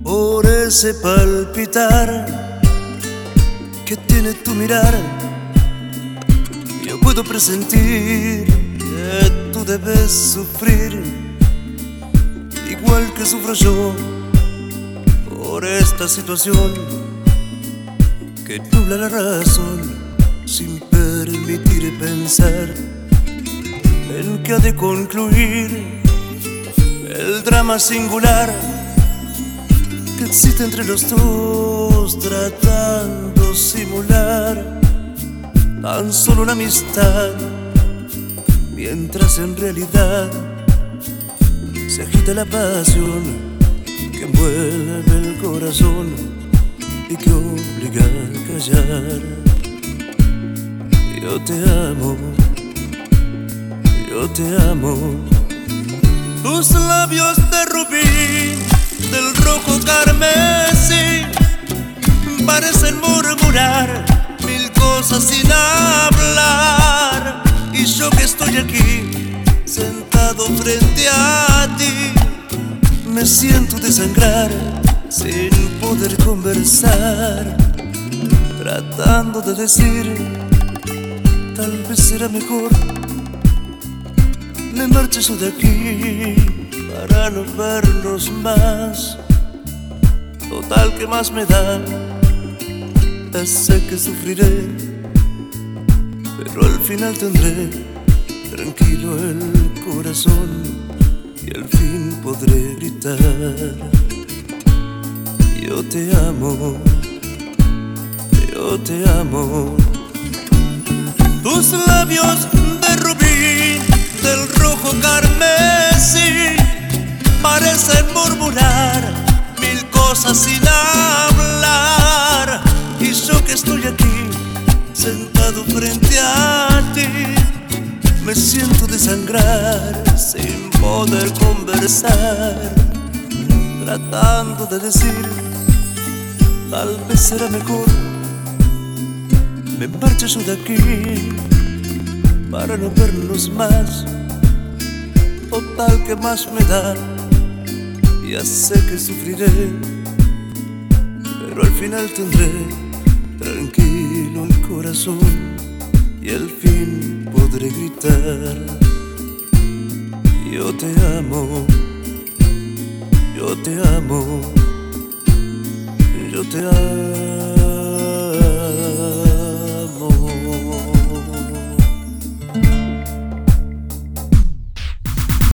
por ese palpitar que tiene tu mirar. Yo puedo presentir que tú debes sufrir, igual que sufro yo, por esta situación que nubla la razón, sin permitir pensar en que ha de concluir el drama singular que existe entre los dos, tratando simular tan solo una amistad, mientras en realidad se agita la pasión que envuelve el corazón y que obliga a callar. Yo te amo, yo te amo. Tus labios de rubí, del rojo carmesí, parecen murmurar mil cosas sin hablar. Y yo que estoy aquí, sentado frente a ti, me siento desangrar sin poder conversar, tratando de decir, tal vez será mejor me marche yo de aquí para no vernos más. Total, que más me da, ya sé que sufriré, pero al final tendré tranquilo el corazón y al fin podré gritar: yo te amo, yo te amo. Tus labios de rubí, del rojo carmesí, parecen murmurar mil cosas sin hablar. Y yo que estoy aquí, sentado frente a ti, me siento desangrar sin poder conversar, tratando de decir, tal vez será mejor me marcho yo de aquí para no vernos más. Total, que más me da, ya sé que sufriré, pero al final tendré tranquilo el corazón y al fin podré gritar: yo te amo, yo te amo, yo te amo.